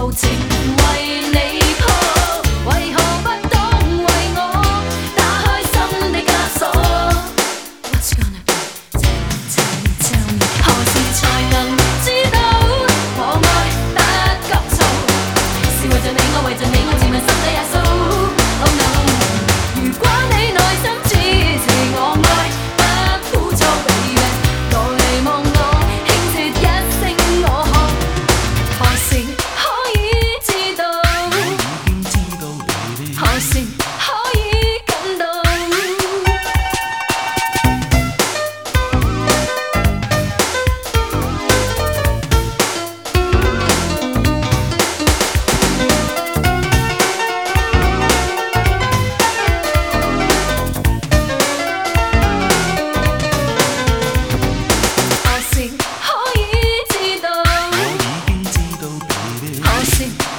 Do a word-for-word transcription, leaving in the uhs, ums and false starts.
路情为你铺，为何不懂为我打开心的枷锁？What's gonna be? Tell me, tell me, tell me， 何時才能知道我愛不急躁？是為着你，我為着你，我自問心底也數。Oh no， 如果你內心支持我愛不枯燥 ，baby， 來望我輕切一聲我學，何時可以知道？何時可以感到？何時可以知道？何時